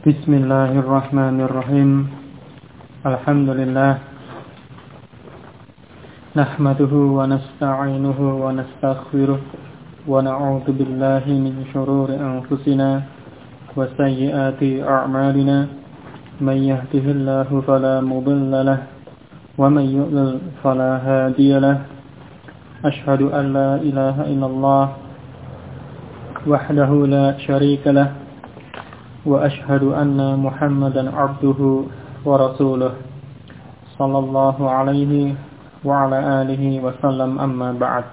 Bismillahirrahmanirrahim. Alhamdulillah. Nahmaduhu wa nasta'inuhu wa nastaghfiruh wa na'udzu billahi min shururi anfusina wa sayyiati a'malina. May yahdihillahu fala mudilla lahu wa may yudlil fala hadiya lahu. Ashhadu an la ilaha illallah wahdahu la syarika lahu wa ashhadu anna Muhammadan abduhu wa rasuluh sallallahu alaihi wa ala alihi wa sallam, amma ba'd.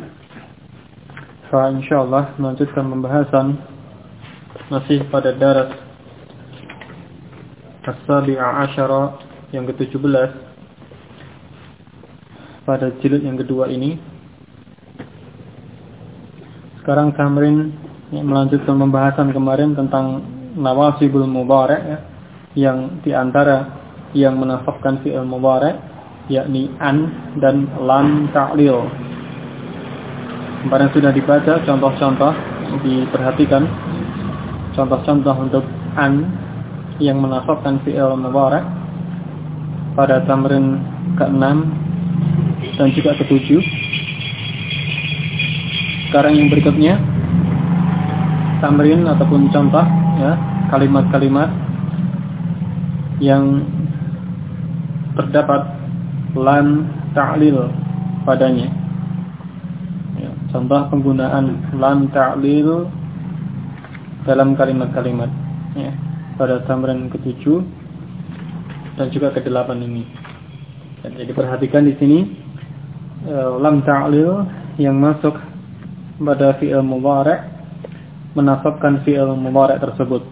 Fa insyaallah melanjutkan pembahasan masih pada daras as-sabi'a asyara yang ke-17 pada jilid yang kedua ini. Sekarang Tamrin melanjutkan pembahasan kemarin tentang nawasibul mudhari' ya, yang diantara yang menasabkan fi'il mudhari' yakni an dan lam ta'lil. Kemarin sudah dibaca contoh-contoh, diperhatikan contoh-contoh untuk an yang menasabkan fi'il mudhari' pada tamrin ke-6 dan juga ke-7. Sekarang yang berikutnya tamrin ataupun contoh ya, kalimat-kalimat yang terdapat lam ta'lil padanya ya, contoh penggunaan lam ta'lil dalam kalimat-kalimat ya, pada tamrin ke-7 dan juga ke-8 ini. Jadi perhatikan di sini lam ta'lil yang masuk pada fi'il mudhari' menasabkan fi'il mudhari' tersebut.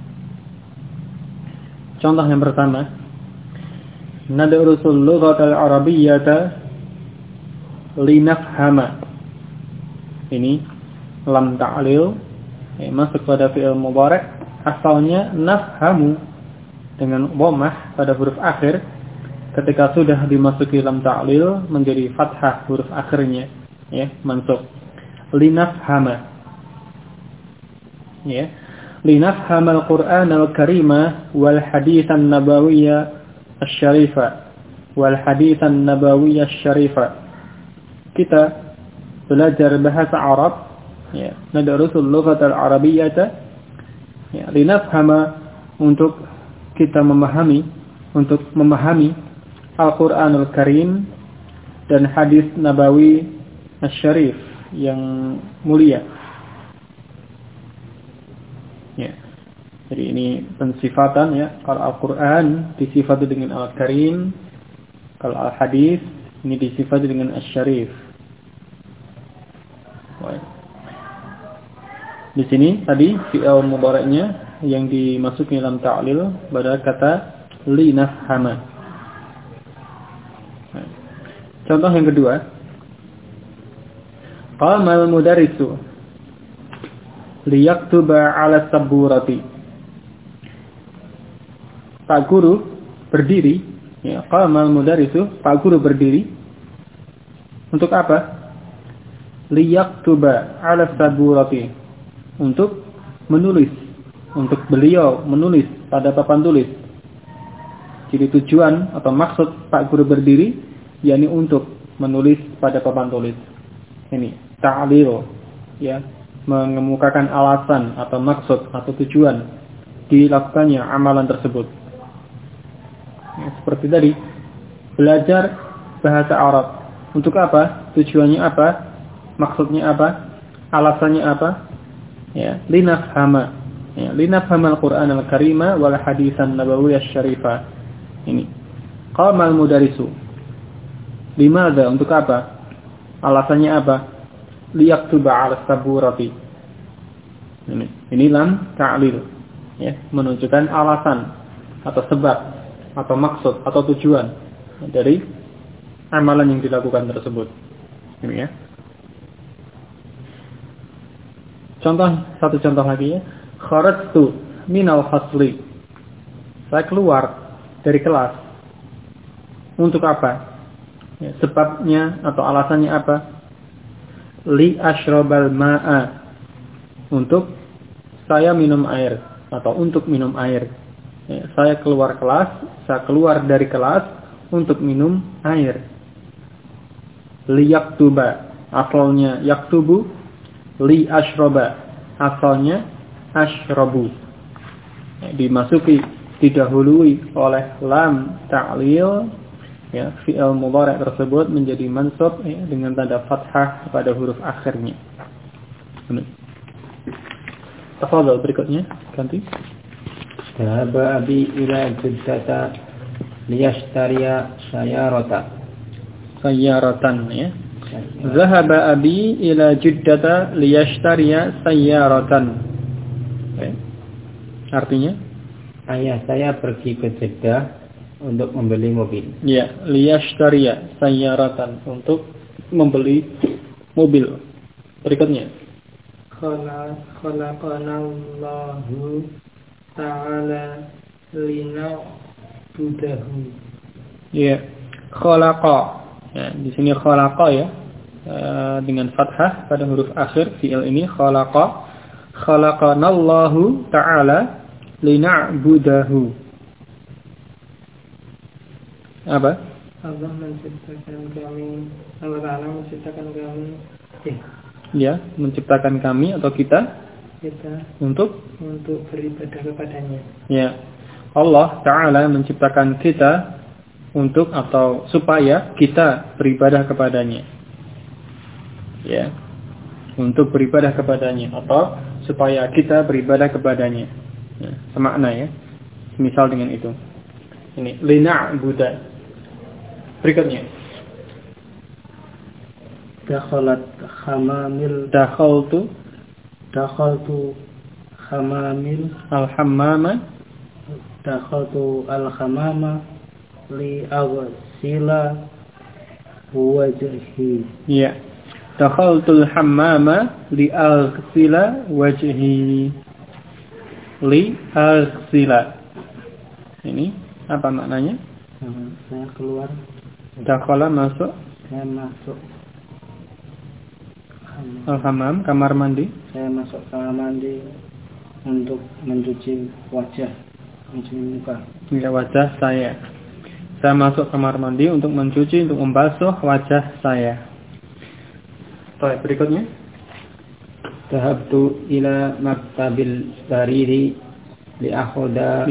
Contoh yang pertama, nadrusul lughatal arabiyyata linafhama. Ini lam ta'lil masuk pada fi'il mudhari', asalnya nafhamu dengan dhammah pada huruf akhir. Ketika sudah dimasuki lam ta'lil menjadi fathah huruf akhirnya ya, mansub. Linafhama ya, linafhamal Qur'anal Karima wal haditsan nabawiyya asy-syarifa wal haditsan nabawiyya asy-syarifa. Kita belajar bahasa Arab ya, nadrusul lughatal arabiyyata ya, linafhama untuk kita memahami, untuk memahami Al-Qur'anul Karim dan hadis nabawi asy-syarif yang mulia. Ya. Jadi ini pensifatan ya. Kalau Al-Quran disifati dengan Al-Karim, kalau Al-Hadis ini disifati dengan Asy-Syarif. Di sini tadi fi'il mudhari'nya yang dimasuki dalam ta'lil pada kata linafhama. Contoh yang kedua, qamal mudarrisu liyaktuba 'ala saburati. Pak guru berdiri ya, qamal mudarrisu, Pak guru berdiri untuk apa? Liyaktuba 'ala saburati, untuk menulis, untuk beliau menulis pada papan tulis. Jadi tujuan atau maksud Pak guru berdiri yakni untuk menulis pada papan tulis. Ini ta'lil ya, mengemukakan alasan atau maksud atau tujuan dilakukannya amalan tersebut. Ya, seperti tadi, belajar bahasa Arab. Untuk apa? Tujuannya apa? Maksudnya apa? Alasannya apa? Ya, linafhama. Ya, linafhamal Qur'anal Karima wal haditsan nabawiyyah asy-syarifah. Ini. Qamal mudarrisu. Limadza? Untuk apa? Alasannya apa? Liyaktuba 'ala saburati. Ini lam ta'lil ya, menunjukkan alasan atau sebab atau maksud atau tujuan dari amalan yang dilakukan tersebut. Ini ya. Satu contoh lagi ya. Kharajtu minal fasli. Saya keluar dari kelas. Untuk apa? Ya, sebabnya atau alasannya apa? Li ashrabal ma'a, untuk saya minum air atau untuk minum air. Ya, saya keluar dari kelas untuk minum air. Liyaktuba, asalnya yaktubu. Li ashroba, asalnya ashrobu. Ya, didahului oleh lam ta'lil, ya, fi'il mudhari' tersebut menjadi mansub, ya, dengan tanda fathah pada huruf akhirnya. Tafadhal, berikutnya ganti. Dhahaba abi ila Jiddata liyashtariya sayyaratan, ya. Zahaba abi ila Jiddata liyashtariya sayyaratan. Artinya, ayah saya pergi ke Jeddah untuk membeli mobil. Ya, liyashtariya sayyaratan, untuk membeli mobil. Berikutnya. Khalaqanallahu ta'ala lina'budahu. Ya, khalaqa. Ya, di sini khalaqa, ya, dengan fathah pada huruf akhir fi'il ini khalaqa. Khalaqanallahu ta'ala lina'budahu. Apa? Allah Ta'ala menciptakan kami. Ya, menciptakan kami atau kita untuk beribadah kepadanya. Ya, Allah Ta'ala menciptakan kita untuk atau supaya kita beribadah kepadanya. Ya, untuk beribadah kepadanya atau supaya kita beribadah kepadanya. Ya, semakna, ya. Misal dengan itu. Ini lina'buda. Berikutnya. Dakhaltu khamamil al-hammama. Dakhaltu al-hammama li aghsila wajhi. Ya. Dakhaltu al-hammama li aghsila wajhi. Li aghsila. Ini apa maknanya? Saya keluar. Dakhala masuk. Saya masuk. Al-hammam, kamar mandi. Saya masuk kamar mandi untuk mencuci wajah, mencuci muka. Ya, wajah saya. Saya masuk kamar mandi untuk mencuci, untuk membasuh wajah saya. Baik, berikutnya. Dhahabtu ila maktabil bariri li'akhuda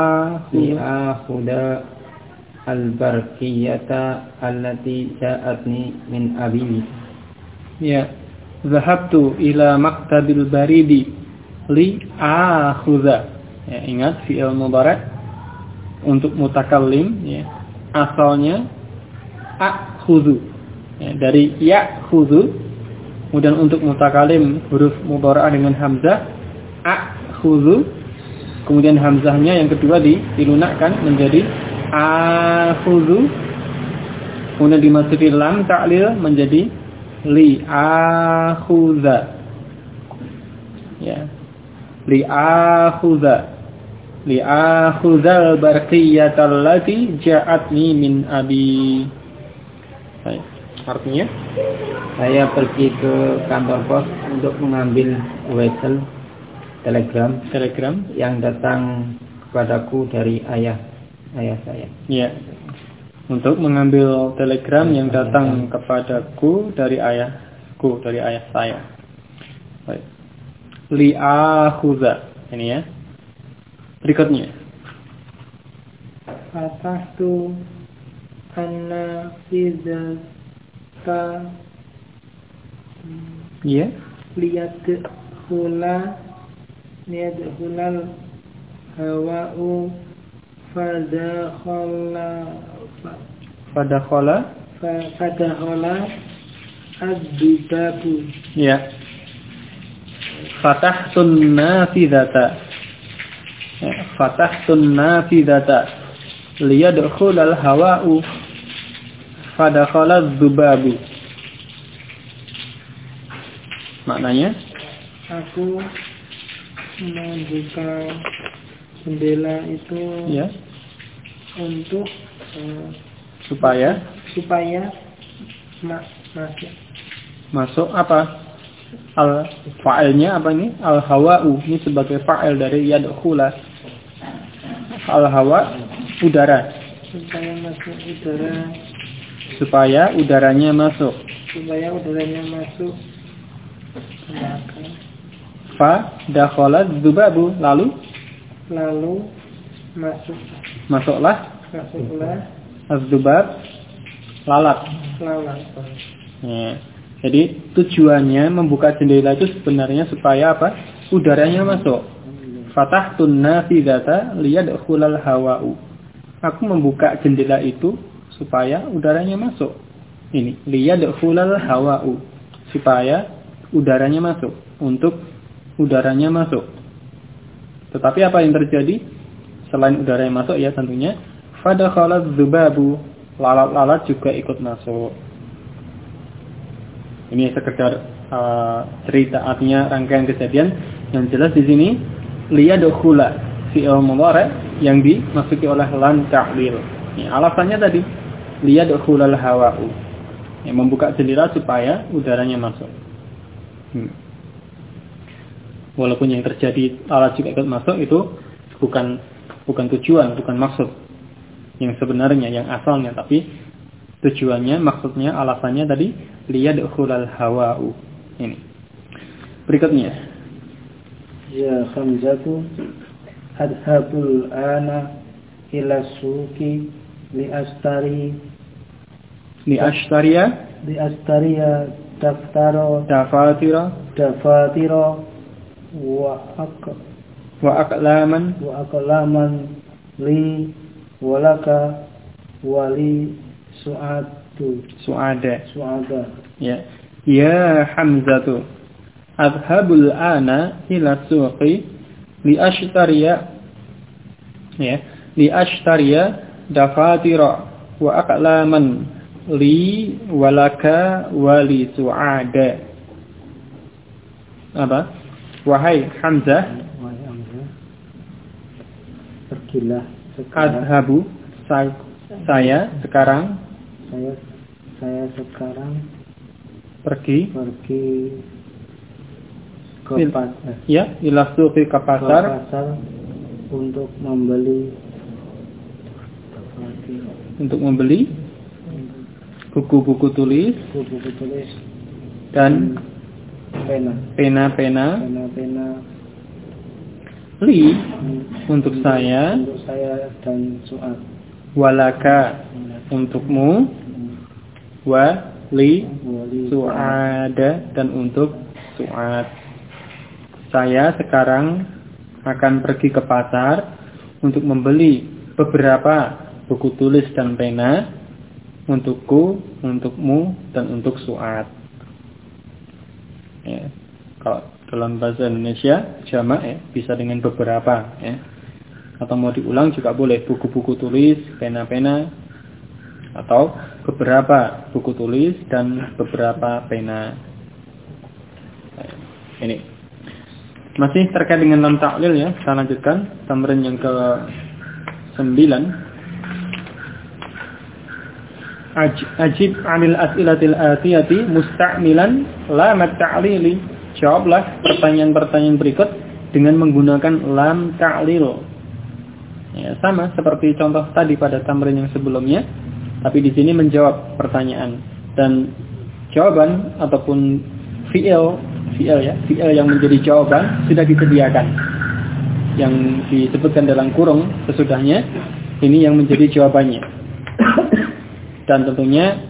al-barqiyata allati ja'atni min abi. Ya, dhahabtu ila maktabil baridi li'akhudha. Ya, ingat fi'il mudhari' untuk mutakallim, ya. Asalnya akhudhu. Ya, dari ya'khudhu. Kemudian untuk mutakallim huruf mudhari' dengan hamzah akhudhu. Kemudian hamzahnya yang kedua dilunakkan menjadi akhudhu. Kemudian dimasuki lam ta'lil menjadi li'akhudha. Ya. Li'akhudhal barqiyatal lati ja'atni min abi. Baik. Artinya, saya pergi ke kantor pos untuk mengambil wesel telegram yang datang kepadaku dari ayah saya. Ya. Untuk mengambil telegram yang datang kepadaku dari ayahku, dari ayah saya. Baik. Li'akhudha. Ini, ya. Berikutnya. Fatahtu an-nafizata. Ya. Liyadkhulal hawa'u fadakhala ad-dubabu. Ya. Fatahtun nafidata liyadkhulal hawa'u fadakhala ad-dubabu. Maknanya, aku membuka jendela itu, ya, untuk supaya masuk masuk apa? Fa'ilnya apa ini? Al-hawa'u. Ini sebagai fa'il dari yadkhula. Al-hawa, udara. Supaya masuk udara. Supaya udaranya masuk. Supaya udaranya masuk. Fa dakhala dzubabu. Lalu masuklah az-dzubab, lalat. Ya. Jadi tujuannya membuka jendela itu sebenarnya supaya apa? Udaranya masuk. Fatahtun nafidata liyadkhulal hawa'u. Aku membuka jendela itu supaya udaranya masuk. Ini liyadkhulal hawa'u, supaya udaranya masuk, untuk udaranya masuk. Tetapi apa yang terjadi selain udara yang masuk ya tentunya fadakhalaz dzubabu, lalat-lalat juga ikut masuk. Ini sekedar cerita, artinya rangkaian kejadian. Yang jelas di sini liyadkhula fi'il mudhari' yang dimasuki oleh lam ta'lil. Ya, alasannya tadi liyadkhulal hawa'u, yang membuka jendela supaya udaranya masuk. Walaupun yang terjadi alat juga ikut masuk itu bukan tujuan, bukan maksud yang sebenarnya, yang asalnya, tapi tujuannya, maksudnya, alasannya tadi liyadkhulal hawa'u. Ini. Berikutnya. Ya Hamzatu adhabul ana ila suqi li ashtariya dafatira wa aqlaman li walaka wali su'ada. Ya Hamzatu adhabul ana ila suqi li ashtariya dafatira wa aqlaman li walaka wali su'ada. Apa? Wahai Hamzah, pergilah sekarang. Adhabu, saya sekarang pergi ke pasar. Ya, ila suqi ke pasar untuk membeli buku-buku tulis dan pena li untuk saya dan su'ad, walaka untukmu, wa li su'ada dan untuk su'ad. Saya sekarang akan pergi ke pasar untuk membeli beberapa buku tulis dan pena untukku, untukmu, dan untuk su'ad. Ya. Kalau dalam bahasa Indonesia jamak ya, bisa dengan beberapa ya. Atau mau diulang juga boleh, buku-buku tulis, pena-pena, atau beberapa buku tulis dan beberapa pena. Ini masih terkait dengan lam ta'lil ya. Saya lanjutkan tamrin yang ke-9. Ajib 'anil as'ilatil atiyati musta'milan lam ta'lili. Jawablah pertanyaan-pertanyaan berikut dengan menggunakan lam ta'lil. Ya, sama seperti contoh tadi pada tamrin yang sebelumnya, tapi di sini menjawab pertanyaan, dan jawaban ataupun fi'il yang menjadi jawaban sudah disediakan. Yang disebutkan dalam kurung sesudahnya ini yang menjadi jawabannya. Dan tentunya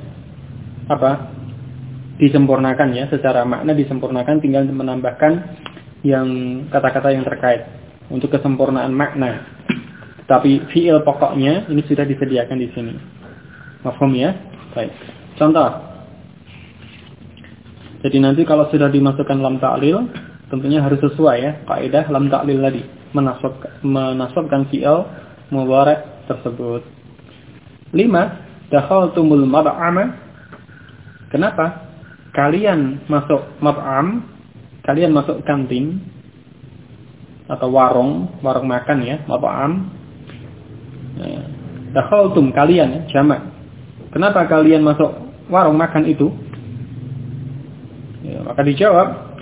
disempurnakan ya, secara makna disempurnakan, tinggal menambahkan yang kata-kata yang terkait untuk kesempurnaan makna. Tapi fi'il pokoknya ini sudah disediakan di sini. Mafhum ya? Baik. Contoh. Jadi nanti kalau sudah dimasukkan lam ta'lil, tentunya harus sesuai ya kaidah lam ta'lil tadi, menasabkan fi'il mudhari' tersebut. 5. Dakhaltumul mat'ama. Kenapa kalian masuk mat'am? Kalian masuk kantin atau warung makan ya, mat'am. Dakhaltum kalian ya, jamak. Kenapa kalian masuk warung makan itu? Ya, maka dijawab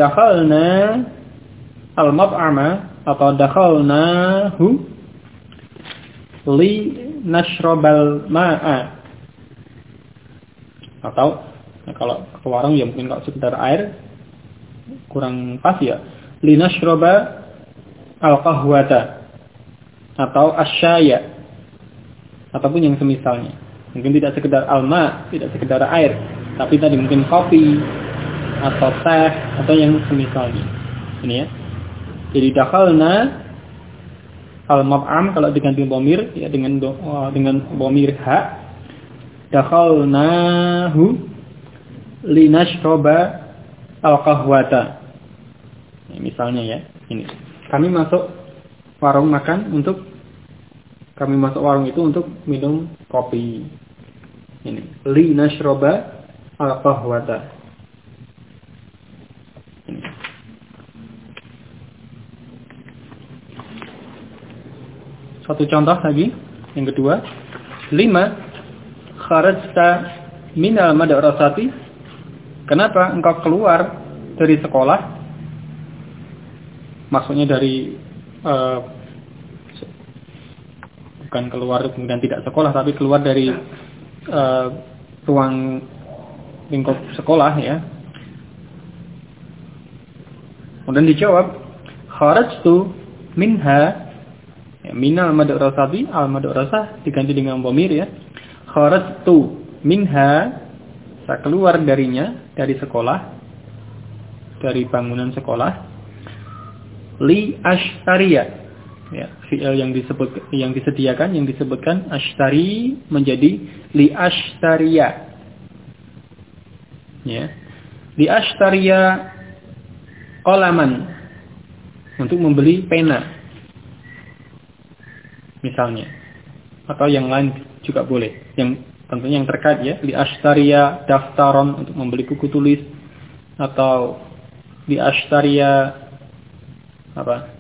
dakhalna al-mat'ama atau dakhalnahu li nashrabal ma'a. Atau kalau ke warung ya mungkin kalau sekedar air kurang pas ya. Li nashraba al-qahwata atau asyaya ataupun yang semisalnya. Mungkin tidak sekedar alma, tidak sekedar air, tapi tadi mungkin kopi atau teh atau yang semisalnya. Ini ya. Jadi dakhalna al-mab'am kalau diganti dhamir ya dengan dhamir ha. Dakhalnahu linashraba al-qahwata. Ya, misalnya ya, ini. Kami masuk warung itu untuk minum kopi. Ini, linashraba al-qahwata. Ini. Satu contoh lagi, yang kedua. 5 kharajta minal madrasati. Kenapa engkau keluar dari sekolah? Maksudnya dari bukan keluar kemudian tidak sekolah, tapi keluar dari ruang lingkup sekolah ya. Kemudian dijawab kharajtu minha. Ya, minal madrasati, al-madrasah diganti dengan dhamir ya. Kharajtu minha, saya keluar darinya, dari sekolah, dari bangunan sekolah. Li ashtariya, ya, fi'il yang disebutkan ashtari menjadi li ashtariya. Ya. Li ashtariya qalaman, untuk membeli pena. Misalnya, atau yang lain juga boleh. Yang tentunya yang terkait ya, li ashtariya daftaron, untuk membeli buku tulis, atau li ashtariya apa?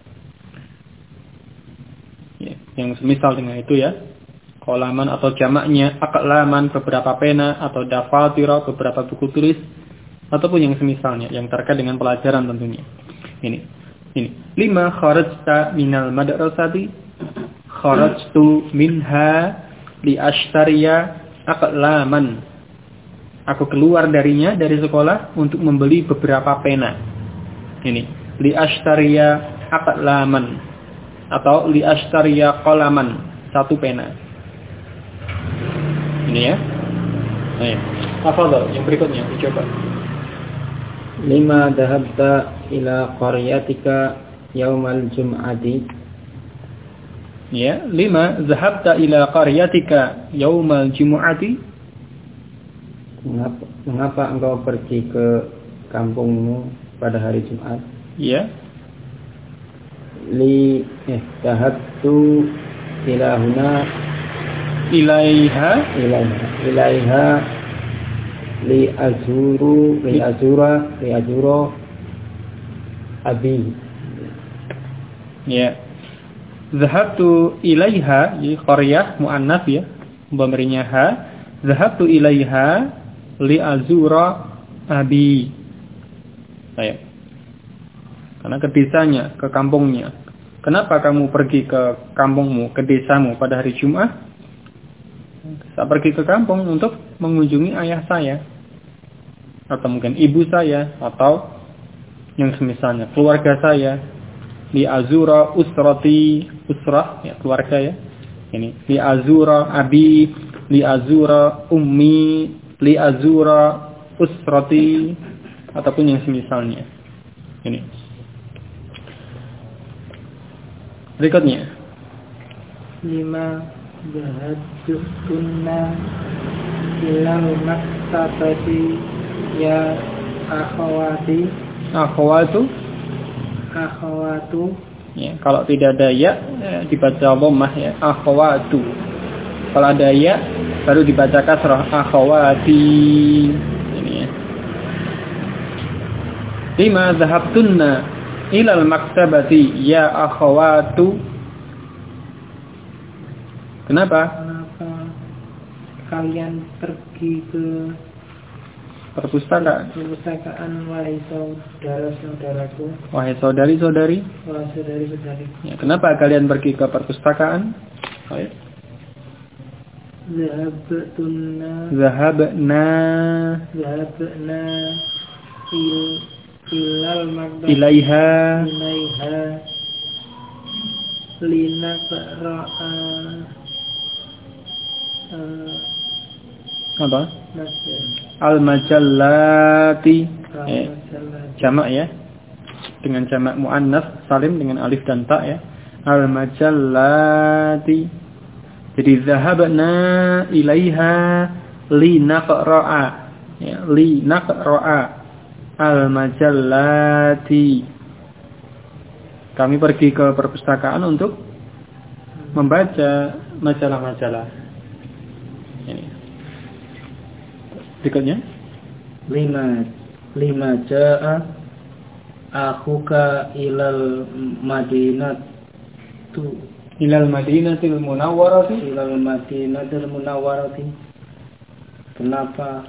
Ya, yang semisal dengan itu ya. Qalaman atau jamaknya aqlaman, beberapa pena, atau dafatira, beberapa buku tulis, ataupun yang semisalnya yang terkait dengan pelajaran tentunya. Ini. 5 kharajta minal madrasati. Kharajtu minha li ashtariya aqlaman. Aku keluar darinya, dari sekolah, untuk membeli beberapa pena. Ini, li ashtariya aqlaman atau li ashtariya qalaman, satu pena. Ini ya. Nah, hafal yang berikutnya dicoba. 5 dhahabta ila qaryatika yaumal jum'ati. Ya, 5 zahabta ila qaryatika yaumal jumu'ati. Mengapa engkau pergi ke kampungmu pada hari Jumat? Ya. Zahabtu ila huna ilaiha li azura abi. Ya. Zahabtu ilaiha, qaryah muannats ya, pemberinya ha. Zahabtu ilaiha li azura abi. Baik. Karena ke desanya, ke kampungnya. Kenapa kamu pergi ke kampungmu, ke desamu pada hari Jumat? Saya pergi ke kampung untuk mengunjungi ayah saya, atau mungkin ibu saya, atau yang semisalnya keluarga saya. Li azura usrati, usrah ya, keluarga ya. Ini li azura abi, li azura ummi, li azura usrati, ataupun yang semisalnya. Ini. Berikutnya 5 zahabtunna ilal maktabati ya akhawati. Akhawatu. Ya, kalau tidak ada ya, dibaca dhammah ya, akhawatu. Kalau ada ya, baru dibaca kasrah, akhawati. Ini ya. 5 zahabtunna ilal maktabati ya akhawatu. Kenapa kalian pergi ke Perpustakaan. Perpustakaan, wahai saudara-saudaraku. Wahai saudari-saudari. Wahai saudari-saudari. Ya, kenapa kalian pergi ke perpustakaan? Baik. Zahabna ilal maghdab ilaiha linaqra'a apa? Al-majallati. Jamak ya. Dengan jamak muannas salim dengan alif dan ta ya. Al-majallati. Jadi zahabna ilaiha linaqra'a. Ya, linaqra'a al-majallati. Kami pergi ke perpustakaan untuk membaca majalah-majalah. Ini. Berikutnya. Lima ja'a akhuka ilal madinatil munawwarati. Kenapa?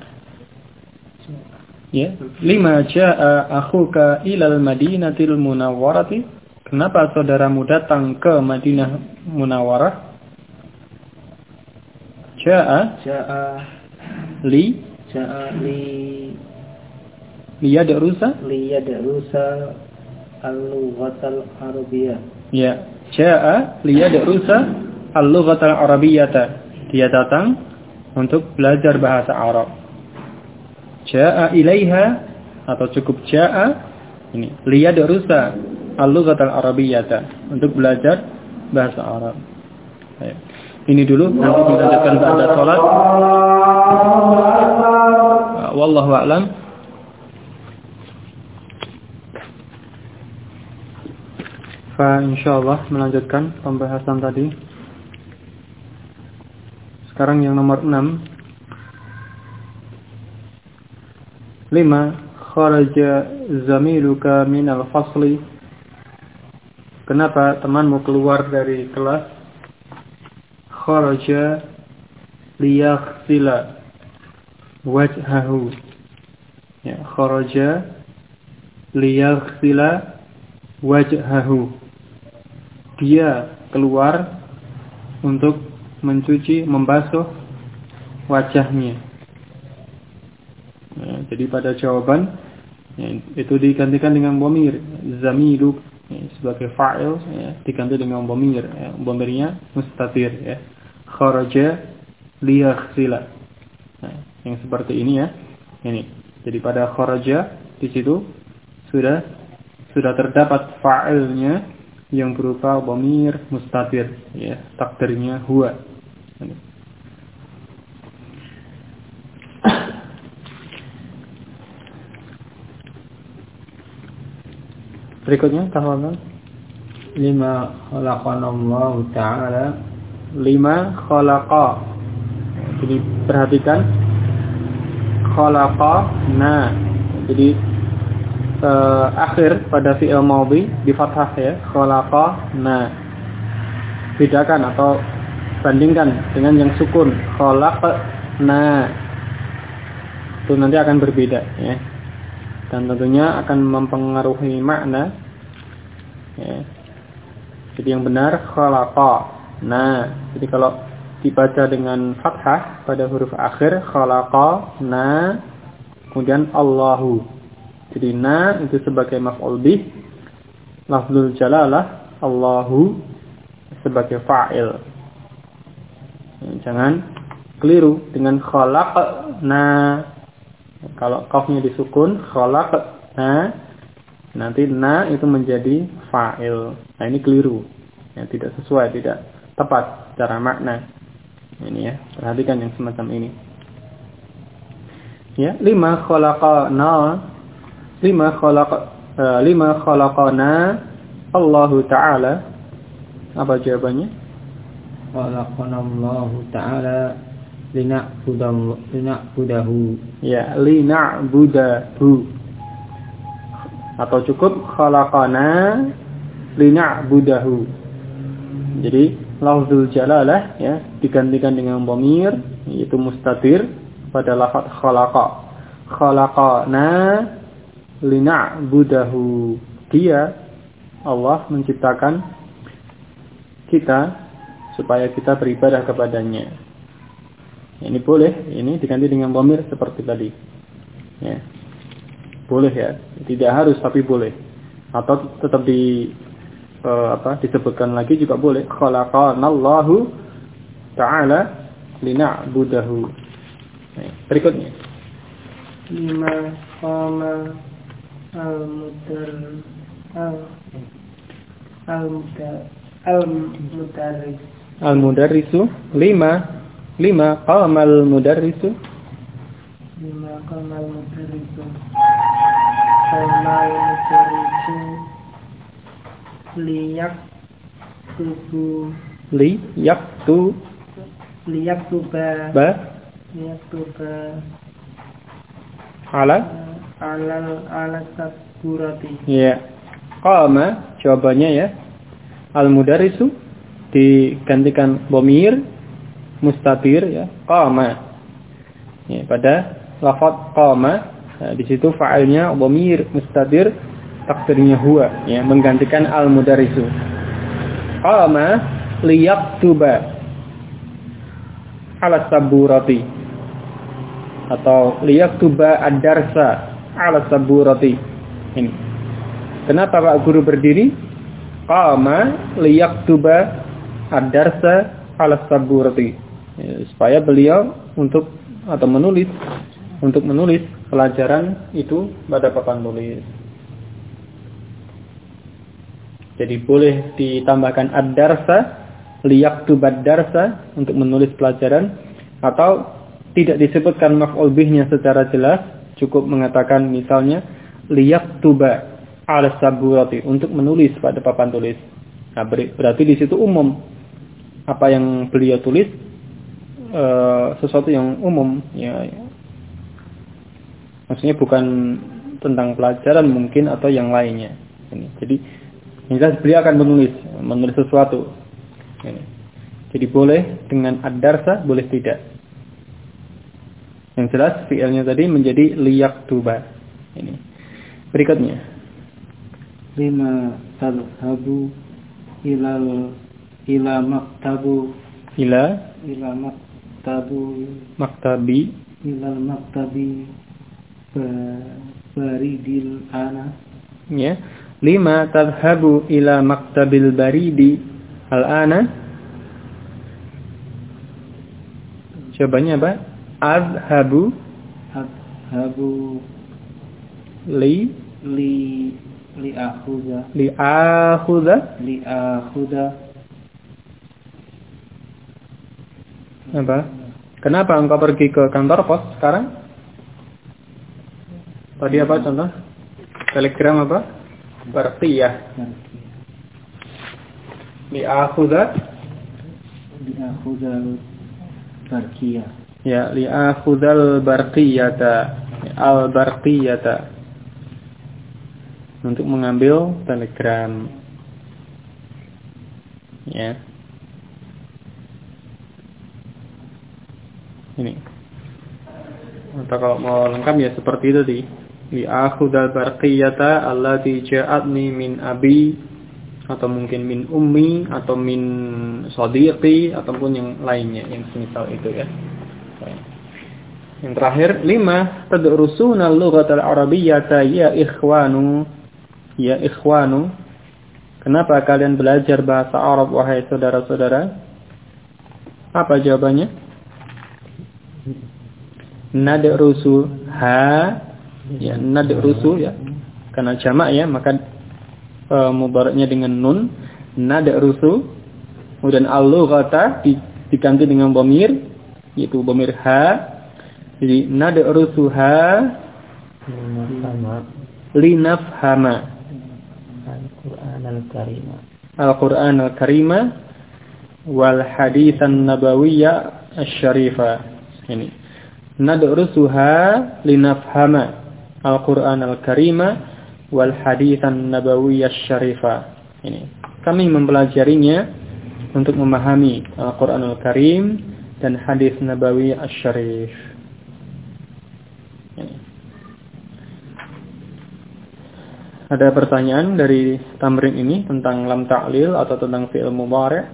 Ya, lima ja'a akhuka ilal madinatil munawwarati. Kenapa saudaramu datang ke Madinah Munawwarah? Ja'a liyadrusa al-lughatal arabiyyah. Ya, ja'a liyadrusa al-lughatal arabiyyah. Dia datang untuk belajar bahasa Arab. Ja'a ilaiha atau cukup ja'a ini liyadrusa al-lughatal arabiyyah untuk belajar bahasa Arab. Baik. Ini dulu, nanti dilanjutkan pada salat. Wallahu a'lam. Insyaallah melanjutkan pembahasan tadi. Sekarang yang nomor 6. 5. Kharaja zamiluka minal fasli. Kenapa temanmu keluar dari kelas? Kharaja liyaghsila wajhahu. Ya, kharaja liyaghsila wajhahu. Dia keluar untuk mencuci, membasuh wajahnya. Ya, jadi pada jawaban ya, itu digantikan dengan dhamir zamiluk ya, sebagai fa'il ya, diganti dengan dhamir ya, dhamirnya mustatir ya. Kharaja liyaghsila. Nah, yang seperti ini ya. Ini. Jadi pada kharaja di situ sudah terdapat fa'ilnya yang berupa dhamir mustatir ya, takdirnya huwa. Ini. Berikutnya tahawal 5 khalaqanallahu ta'ala. 5 khalaqa. Jadi perhatikan khalaqana. Jadi akhir pada fi'il madhi di fathah ya, khalaqana. Bedakan atau bandingkan dengan yang sukun, khalaqna. Itu nanti akan berbeda ya. Dan tentunya akan mempengaruhi makna ya. Jadi yang benar khalaqa. Nah, jadi kalau dibaca dengan fathah pada huruf akhir khalaqa na, kemudian Allahu. Jadi na itu sebagai maf'ul bih, lafzul jalalah Allahu sebagai fa'il. Jangan keliru dengan khalaqna. Kalau qafnya disukun khalaqna, nanti na itu menjadi fa'il. Nah, ini keliru. Ya, tidak sesuai, tidak tepat secara makna. Ini ya, perhatikan yang semacam ini. Ya, 5 khalaqana Allahu ta'ala. Apa jawabannya? Khalaqana Allahu ta'ala lina'budahu. Ya, lina'budahu. Atau cukup khalaqana lina'budahu. Jadi lafzul jalalah ya digantikan dengan dhamir yaitu mustatir pada lafaz khalaqa. khalaqana lina'budahu. Dia, Allah, menciptakan kita supaya kita beribadah kepadanya. Ini boleh, ini diganti dengan dhamir seperti tadi. Ya. Boleh ya, tidak harus tapi boleh. Atau tetap disebutkan lagi juga boleh. Khalaqanallahu ta'ala lina'budahu. Nah, berikutnya. Lima qama al-mudarrisu. Lima qamal mudarrisu. Lima qamal mudarrisu. Qamal mudarrisu liyaktuba ala saburati. Ya. Qama jawabannya ya. Al-mudarrisu digantikan dhamir mustatir ya. Qama. Ya, pada lafaz qama di situ fa'ilnya dhamir mustatir, takdirnya huwa ya, menggantikan al-mudarrisu. Qama liyaktuba ala saburati atau liyaktuba ad-darsa ala saburati. Ini. Kenapa Pak Guru berdiri? Qama liyaktuba ad-darsa ala saburati. Ya, supaya beliau untuk menulis pelajaran itu pada papan tulis. Jadi boleh ditambahkan ad-darsa, liyaktuba ad-darsa untuk menulis pelajaran, atau tidak disebutkan maf'ul bihnya secara jelas, cukup mengatakan misalnya liyaktuba ala saburati untuk menulis pada papan tulis. Nah, berarti di situ umum. Apa yang beliau tulis sesuatu yang umum ya. Maksudnya bukan tentang pelajaran mungkin atau yang lainnya. Ini. Jadi jelas beliau akan menulis sesuatu. Ini. Jadi boleh dengan ad-darsa, boleh tidak. Yang jelas fi'ilnya tadi menjadi liyaktuba. Ini. Berikutnya. Lima tadhabu ila maktabu maktabi ilal maktabi baridil ana. Ya. Lima tadhabu ila maktabil baridi al-ana. Jawabannya apa? Adhabu li'akhudha. Apa? Kenapa engkau pergi ke kantor pos sekarang? Tadi apa contoh? Telegram apa? Barqiyah. Li'akhudha barqiyah. Ya, li'akhudhal barqiyata. Al-barqiyata. Untuk mengambil telegram. Ya. Ini. Atau kalau mau lengkap ya seperti itu tadi. Li'akhudhal barqiyata allati ja'atni min abi, atau mungkin min ummi, atau min sadiqi, ataupun yang lainnya yang semisal itu ya. Yang terakhir, 5 tadrusuna al-lughatal arabiyyata ya ikhwanu. Ya ikhwanu. Kenapa kalian belajar bahasa Arab wahai saudara-saudara? Apa jawabannya? Nadrusu ha, ya nadrusu ya. Karena jamak ya, maka mubaraknya dengan nun. Nadrusu. Kemudian al-lughata diganti dengan dhamir, yaitu dhamir ha. Jadi nadrusuha linafhama Al-Qur'an al-Karima wal haditsan nabawiyya asy-syarifah. Ini. Nadrusuha linafhama Al-Qur'an al-Karima wal haditsan nabawiyya asy-syarifah. Ini. Kami mempelajarinya untuk memahami Al-Qur'an al-Karim dan hadis nabawi asy-syarif. Ada pertanyaan dari tamrin ini tentang lam ta'lil atau tentang fi'il mudhari'?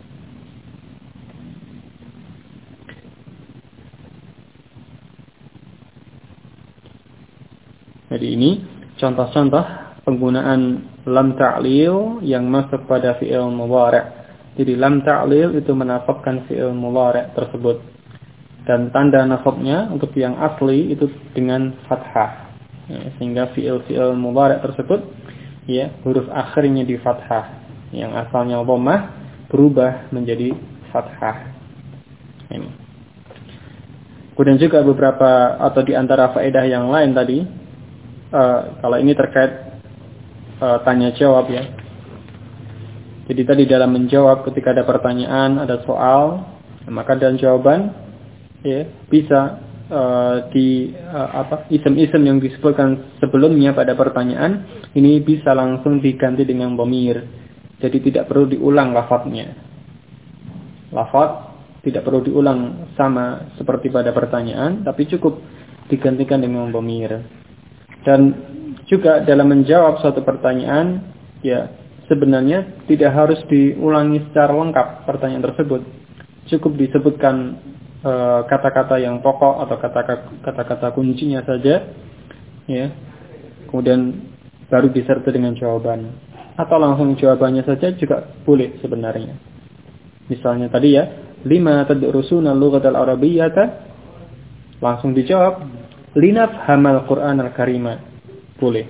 Jadi ini contoh-contoh penggunaan lam ta'lil yang masuk pada fi'il mudhari'. Jadi lam ta'lil itu menasabkan fi'il mudhari' tersebut. Dan tanda nasabnya untuk yang asli itu dengan fathah. Ya, sehingga fi'il mudhari' tersebut ya huruf akhirnya di fathah. Yang asalnya dhammah berubah menjadi fathah. Ini. Kemudian juga beberapa atau di antara faedah yang lain tadi, kalau ini terkait tanya jawab ya. Jadi tadi dalam menjawab ketika ada pertanyaan, ada soal, maka dalam jawaban ya bisa isim-isim yang disebutkan sebelumnya pada pertanyaan ini bisa langsung diganti dengan dhamir. Jadi tidak perlu diulang lafadznya. Lafadz tidak perlu diulang sama seperti pada pertanyaan, tapi cukup digantikan dengan dhamir. Dan juga dalam menjawab suatu pertanyaan, ya sebenarnya tidak harus diulangi secara lengkap pertanyaan tersebut. Cukup disebutkan kata-kata yang pokok atau kata-kata kuncinya saja, ya. Kemudian baru disertai dengan jawaban. Atau langsung jawabannya saja juga boleh sebenarnya. Misalnya tadi ya, lima tadrusuna al-lughatal arabiyyata, langsung dijawab linafhamal Qur'anal Karima. Boleh.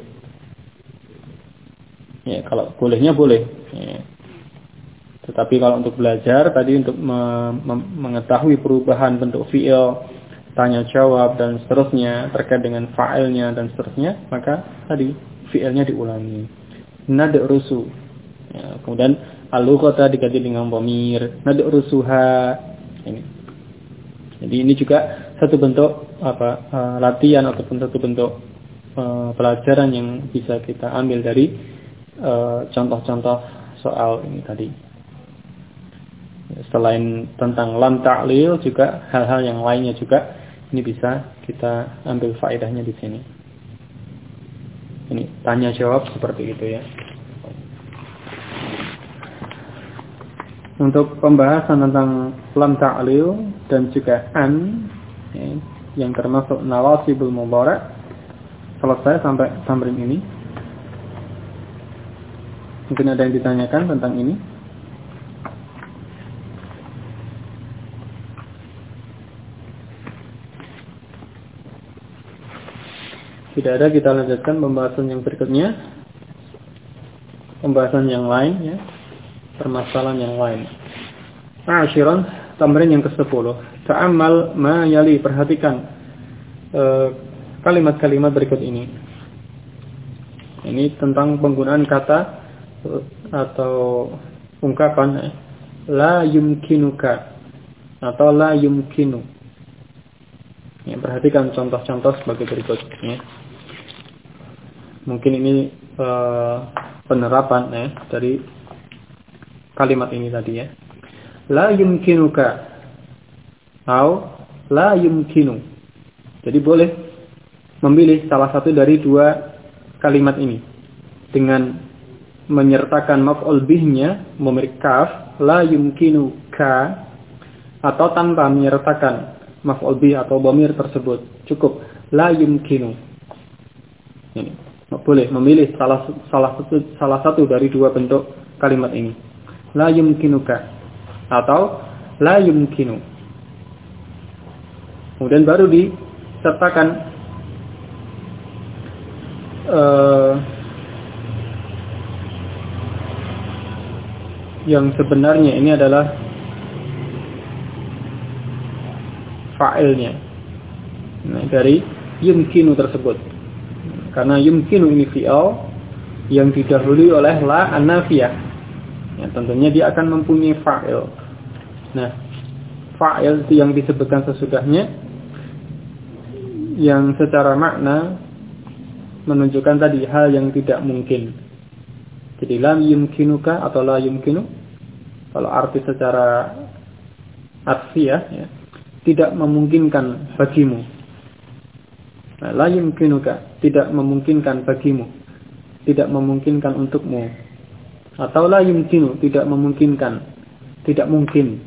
Ya, kalau bolehnya boleh. Ya. Tetapi kalau untuk belajar tadi untuk mengetahui perubahan bentuk fi'il, tanya jawab dan seterusnya terkait dengan fa'ilnya dan seterusnya, maka tadi fi'ilnya diulangi. Nadrusu. Ya, kemudian al-lughata diganti dengan dhamir. Nadrusuha. Ini. Jadi ini juga satu bentuk latihan ataupun satu bentuk pelajaran yang bisa kita ambil dari contoh-contoh soal ini tadi. Selain tentang lam ta'lil juga hal-hal yang lainnya juga ini bisa kita ambil faedahnya di sini. Ini tanya jawab seperti itu ya. Untuk pembahasan tentang lam ta'lil dan juga an ya, yang termasuk nawasibul mudhari' selesai sampai tamrin ini. Mungkin ada yang ditanyakan tentang ini. Tidak ada, kita lanjutkan pembahasan yang berikutnya. Pembahasan yang lain ya. Permasalahan yang lain. Ashiran, tamrin yang ke-10. Ta'ammal ma yali, perhatikan kalimat-kalimat berikut ini. Ini tentang penggunaan kata atau ungkapan la yumkinuka atau la yumkinu. Ya, perhatikan contoh-contoh sebagai berikut ya. Mungkin ini penerapan ya dari kalimat ini tadi ya. La yumkinuka atau la yumkinu. Jadi boleh memilih salah satu dari dua kalimat ini dengan menyertakan maf'ul bihnya memberi kaf la yumkinuka atau tanpa menyertakan maf'ul bih atau dhamir tersebut. Cukup la yumkinu. Ini. Boleh memilih salah satu dari dua bentuk kalimat ini. La yumkinuka atau la yumkinu. Kemudian baru disertakan yang sebenarnya ini adalah fa'ilnya dari yumkinu tersebut. Karena yumkinu ini fi'il yang didahului oleh la an-nafiyah. Ya, tentunya dia akan mempunyai fa'il. Nah, fa'il itu yang disebutkan sesudahnya yang secara makna menunjukkan tadi hal yang tidak mungkin. Jadi lam yumkinuka atau la yumkinu kalau arti secara arfiah ya, tidak memungkinkan bagimu. Nah, la yumkinuka tidak memungkinkan bagimu. tidak memungkinkan untukmu. Atau la yumkinu, tidak memungkinkan, tidak mungkin.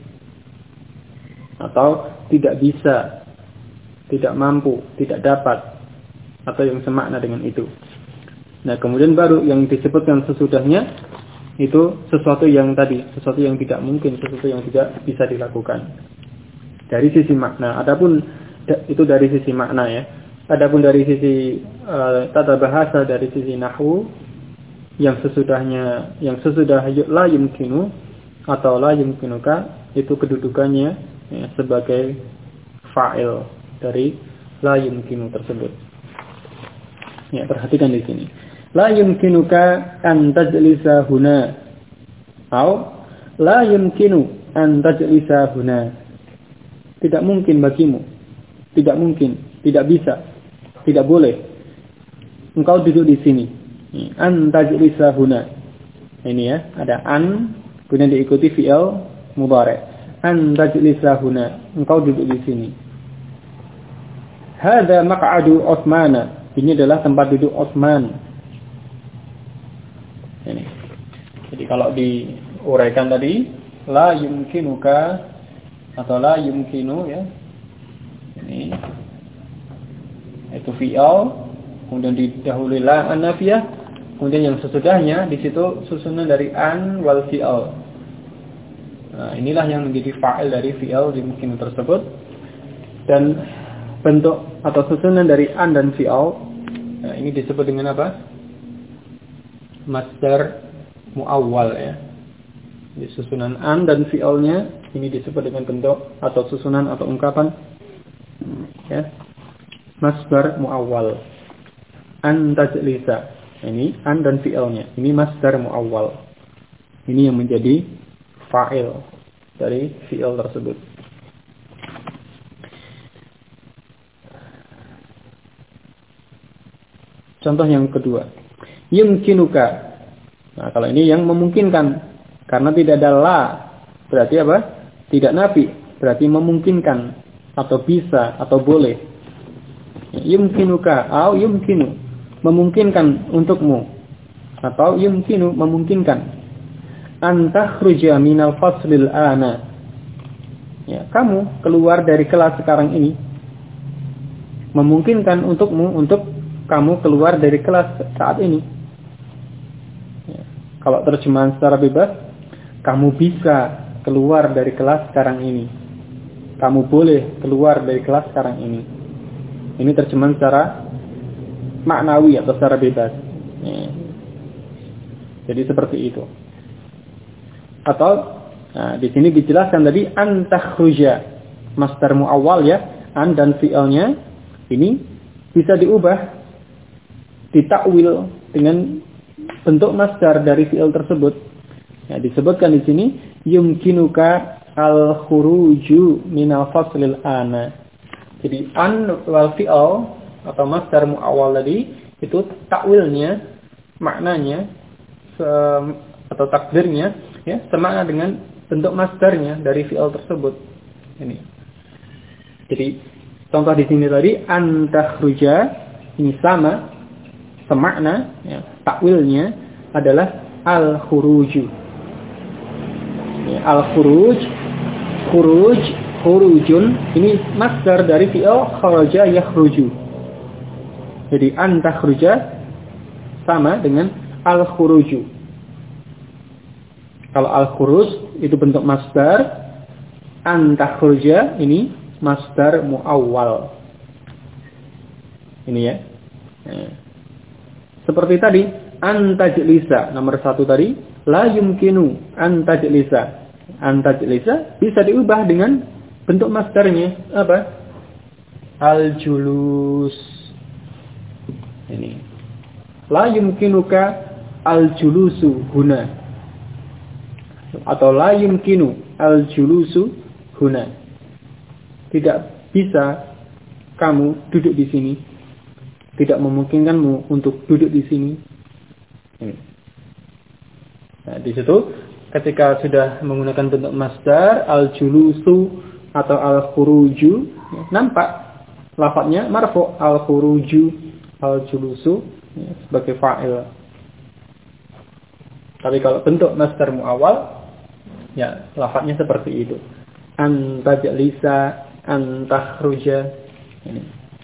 Atau tidak bisa, tidak mampu, tidak dapat, atau yang semakna dengan itu. Nah, kemudian baru yang disebutkan sesudahnya itu sesuatu yang tadi, sesuatu yang tidak mungkin, sesuatu yang tidak bisa dilakukan. Dari sisi makna, adapun itu dari sisi makna ya. Adapun dari sisi tata bahasa, dari sisi nahwu, yang sesudahnya, yang sesudah la yumkinu atau la yumkinuka, itu kedudukannya ya, sebagai fa'il dari la yumkinu tersebut. Ya, perhatikan di sini. La yumkinuka an tajlisa huna. Atau la yumkinu an tajlisa huna. Tidak mungkin bagimu. Tidak mungkin, tidak bisa, tidak boleh engkau duduk di sini. An tajlisa huna. Ini ya, ada an kemudian diikuti fi'il mudhari'. An tajlisa huna. Engkau duduk di sini. Hadza maq'adu Utsman. Ini adalah tempat duduk Utsman. Ini. Jadi kalau diuraikan tadi la yumkinuka atau la yumkinu ya. Ini itu fi'il, kemudian didahului la an-nafiyah, kemudian yang sesudahnya di situ susunan dari an wal fi'il. Nah, inilah yang menjadi fa'il dari fi'il yumkinu tersebut. Dan bentuk atau susunan dari an dan fi'il, nah, ini disebut dengan apa? Masdar muawwal ya. Di susunan an dan fi'ilnya ini disebut dengan bentuk atau susunan atau ungkapan ya. Masdar muawwal. An tajlisa. Ini an dan fi'ilnya. Ini masdar muawwal. Ini yang menjadi fa'il dari fi'il tersebut. Contoh yang kedua, yumkinuka. Nah, kalau ini yang memungkinkan, karena tidak ada la, berarti apa? Tidak nafi, berarti memungkinkan atau bisa atau boleh. Yumkinuka, atau yumkinu, memungkinkan untukmu, atau yumkinu, memungkinkan. Antakhruja minal faslil ana. Ya, kamu keluar dari kelas sekarang ini. Memungkinkan untukmu untuk kamu keluar dari kelas saat ini. Ya. Kalau terjemahan secara bebas, kamu bisa keluar dari kelas sekarang ini. Kamu boleh keluar dari kelas sekarang ini. Ini terjemahan secara maknawi atau secara bebas. Ya. Jadi seperti itu. Atau nah, di sini dijelaskan tadi antakhruja, masdar muawwal ya, an dan fi'ilnya ini bisa diubah, ditakwil dengan bentuk masdar dari fi'il tersebut. Ya, disebutkan di sini yumkinuka al-khuruju minal faslil ana. Jadi an wal fi'il atau masdar muawwal tadi itu takwilnya, maknanya atau takdirnya ya semakna dengan bentuk masdarnya dari fi'il tersebut. Ini. Jadi contoh di sini tadi antakhruja ini sama semakna ya, takwilnya adalah al-khuruju. Ya, al-khuruj, khuruj, khurujun ini masdar dari fi'il kharaja yakhruju. Jadi antakhruja sama dengan al-khuruju. Kalau al-khuruj itu bentuk masdar, antakhruja ini masdar muawwal. Ini ya. Nah. Seperti tadi, antajlisa nomor 1 tadi, la yumkinu antajlisa. Antajlisa bisa diubah dengan bentuk masdarnya apa? Al-julus. Ini. La yumkinuka al-julusu huna. Atau la yumkinu al-julusu huna. Tidak bisa kamu duduk di sini. Tidak memungkinkanmu untuk duduk di sini. Nah, di situ ketika sudah menggunakan bentuk masdar al-julusu atau al-khuruju, nampak lafadznya marfu, al-khuruju, al-julusu ya, sebagai fa'il. Tapi kalau bentuk masdar muawwal, ya lafadznya seperti itu. An tajlisa, an takhruja. Ini.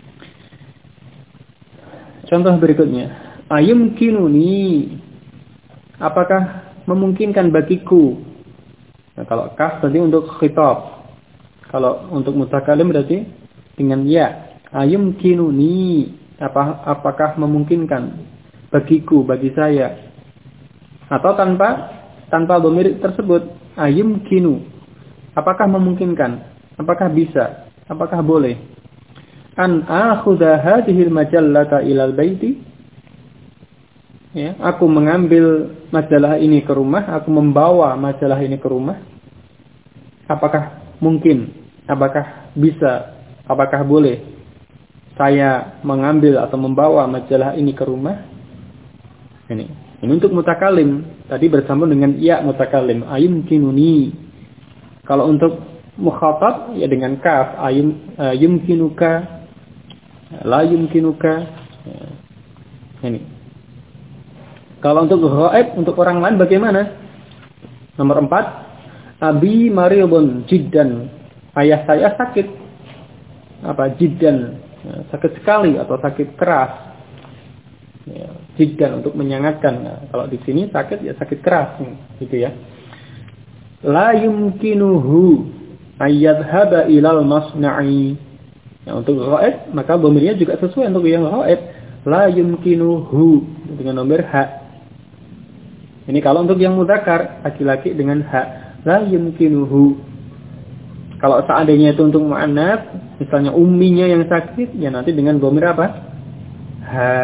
Contoh berikutnya. Ayumkinuni. Apakah memungkinkan bagiku? Nah, kalau kaf berarti untuk khitab. Kalau untuk mutakalim berarti dengan ya. Ayumkinuni. Apakah memungkinkan bagiku, bagi saya? Atau tanpa dhamir tersebut. Ayumkinu. Apakah memungkinkan? Apakah bisa? Apakah boleh? An akhudha hadhil majallata ilal baiti. Ya, aku mengambil majalah ini ke rumah, aku membawa majalah ini ke rumah. Apakah mungkin? Apakah bisa? Apakah boleh saya mengambil atau membawa majalah ini ke rumah? Ini untuk mutakalim. Tadi bersambung dengan ya mutakalim. Ayumkinuni. Kalau untuk mukhatab ya dengan kaf. Yumkinuka. La yumkinuka. Ini. Kalau untuk ghaib, untuk orang lain bagaimana? Nomor 4. Abi maridun jiddan. Ayah saya sakit. Jiddan. Sakit sekali atau sakit keras. Ya, jiddan untuk menyangatkan. Nah, kalau di sini sakit ya sakit keras. Gitu ya. La yumkinuhu ayyadhhaba ilal masna'i. Ya, untuk ghaib maka dhamirnya juga sesuai untuk yang ghaib. La yumkinuhu dengan nomor ha. Ini kalau untuk yang mudzakkar laki-laki dengan ha. La yumkinuhu. Kalau seandainya itu untuk muannats, misalnya umminya yang sakit, ya nanti dengan dhamir apa? Ha.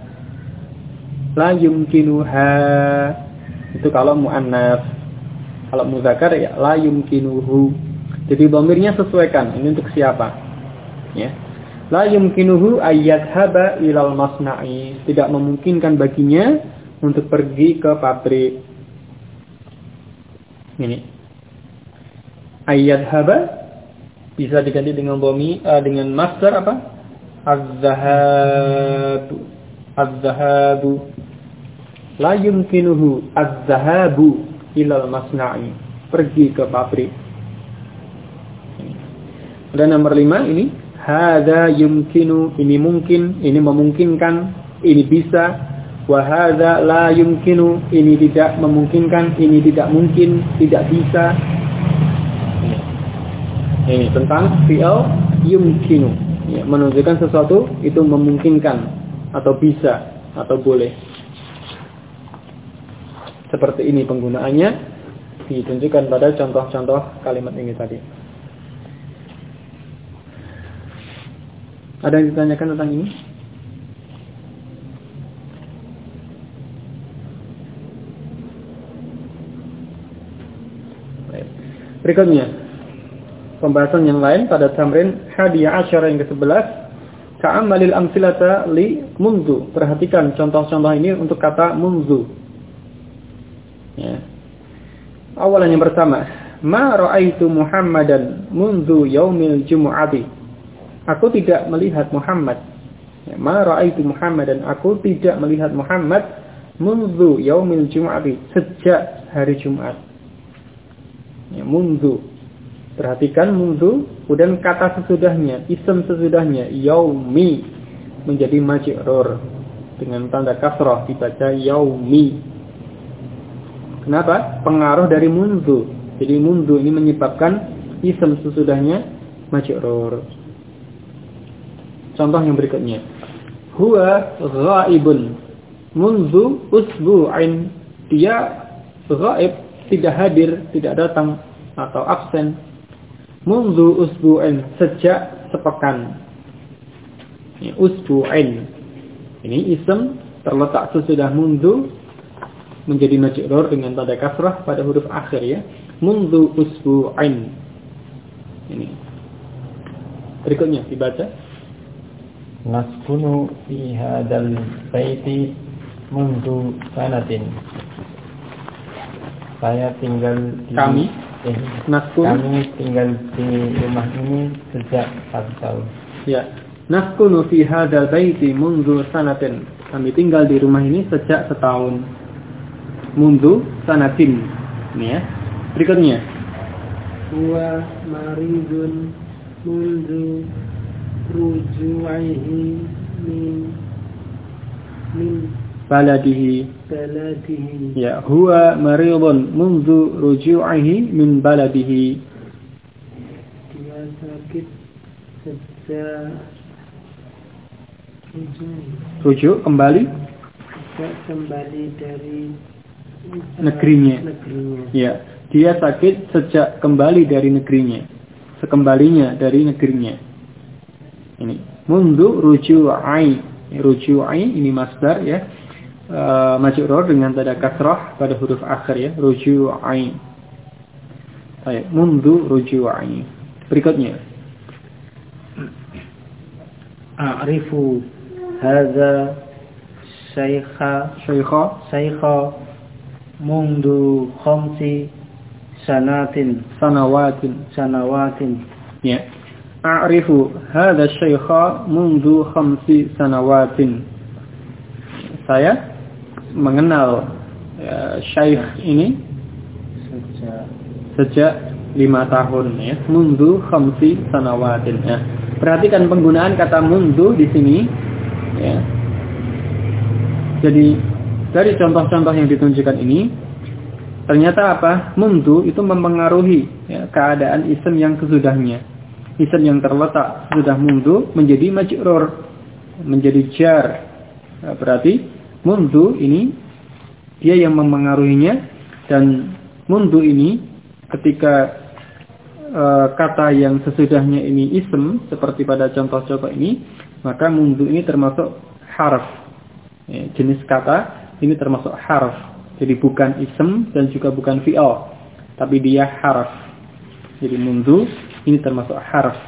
La yumkinuha. Itu kalau muannats. Kalau mudzakkar ya la yumkinuhu. Jadi dhamirnya sesuaikan. Ini untuk siapa? Ya. La yumkinuhu ayyadhhaba ilal masna'i. Tidak memungkinkan baginya untuk pergi ke pabrik. Ini. Ayyadhhaba bisa diganti dengan dengan masdar apa? Az-zahabu. Az-zahabu. La yumkinuhu az-zahabu ilal masna'i. Pergi ke pabrik. Dan nomor 5 ini. Hadza yumkinu, ini mungkin, ini memungkinkan, ini bisa. Wa hadza la yumkinu, ini tidak memungkinkan, ini tidak mungkin, tidak bisa. Ini tentang fi'il yumkinu. Ya, menunjukkan sesuatu itu memungkinkan atau bisa atau boleh. Seperti ini penggunaannya ditunjukkan pada contoh-contoh kalimat ini tadi. Ada yang ditanyakan tentang ini? Berikutnya, pembahasan yang lain pada tamrin hadiyah asyara yang ke-11. Ka'amalil amsilata li munzu. Perhatikan contoh-contoh ini untuk kata munzu. Ya. Awalan yang pertama, ma ra'aitu Muhammadan munzu yaumil jumu'ati. Aku tidak melihat Muhammad. Ya, ma ra'aitu Muhammadan. Aku tidak melihat Muhammad munzu yaumil jumu'ati. Sejak hari Jumat. Ya, munzu. Perhatikan munzu. Kemudian kata sesudahnya. Ism sesudahnya. Yaumi. Menjadi majrur. Dengan tanda kasrah. Dibaca yaumi. Kenapa? Pengaruh dari munzu. Jadi munzu ini menyebabkan ism sesudahnya majrur. Contoh yang berikutnya. Huwa ghaibun munzu usbu'in. Dia ghaib, tidak hadir, tidak datang atau absen. Munzu usbu'in, sejak sepekan. Usbu'in. Ini ism terletak sesudah munzu menjadi majrur dengan tanda kasrah pada huruf akhir ya. Munzu usbu'in. Ini. Berikutnya dibaca. Naskunu fi hadzal baiti mundu sanatin. Saya tinggal di kami tinggal di rumah ini sejak 1 tahun. Ya. Naskunu fi hadzal baiti mundu sanatin. Kami tinggal di rumah ini sejak 1 tahun. mundu sanatin. Ini ya. Berikutnya. Huwa maridun mundu ruju'ihi min baladihi. Ya, huwa maridun mundu ruju'ihi min baladihi. Dia sakit sejak rujuk kembali dari negerinya. Ya, dia sakit sejak kembali dari negerinya. Sekembalinya dari negerinya. Ini mundu ruju'i. Ruju'i ini masdar ya. Majrur dengan tanda kasrah pada huruf akhir ya. Ruju'i. Baik, mundu ruju'i. Berikutnya. A'rifu hadza syaikha mundu khamsi sanawatin. Ya. A'rifu hadza syaikha mundu khamsi sanawatin. Saya mengenal syaikh ini sejak 5 tahun ya. Mundu khamsi sanawatin ya. Perhatikan penggunaan kata mundu di sini ya. Jadi dari contoh-contoh yang ditunjukkan ini ternyata apa? Mundu itu mempengaruhi ya, keadaan isim yang kesudahnya. Isim yang terletak sudah mundu menjadi majrur, menjadi jar. Nah, berarti mundu ini dia yang mempengaruhinya, dan mundu ini ketika kata yang sesudahnya ini isim seperti pada contoh-contoh ini, maka mundu ini termasuk harf. Ya, jenis kata ini termasuk harf. Jadi bukan isim dan juga bukan fi'il, tapi dia harf. Jadi mundu ini termasuk harf.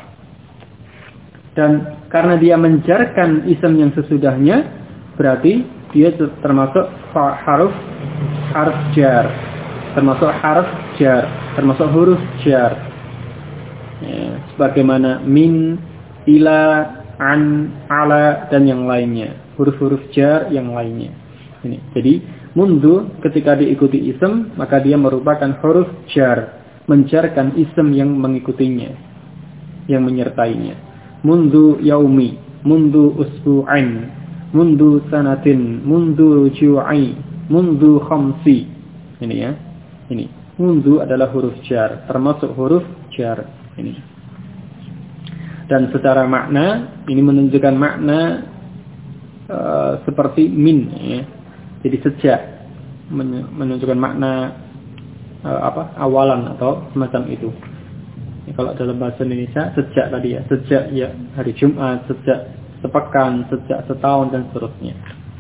Dan karena dia menjarkan isim yang sesudahnya, berarti dia termasuk harf jar. Termasuk harf jar, termasuk huruf jar. Ya, sebagaimana min, ila, an, ala dan yang lainnya, huruf-huruf jar yang lainnya. Ini. Jadi mundu ketika diikuti isim maka dia merupakan huruf jar, menjarkan isim yang mengikutinya, yang menyertainya. Mundu yaumi, mundu usbu'ain, mundu sanatin, mundu ruju'i, mundu khamsi. Ini ya. Ini mundu adalah huruf jar, termasuk huruf jar. Ini. Dan secara makna ini menunjukkan makna seperti min ya. Jadi sejak menunjukkan makna awalan atau semacam itu. Ya, kalau dalam bahasa Indonesia sejak tadi ya, sejak ya hari Jumat, sejak sepekan, sejak setahun dan seterusnya.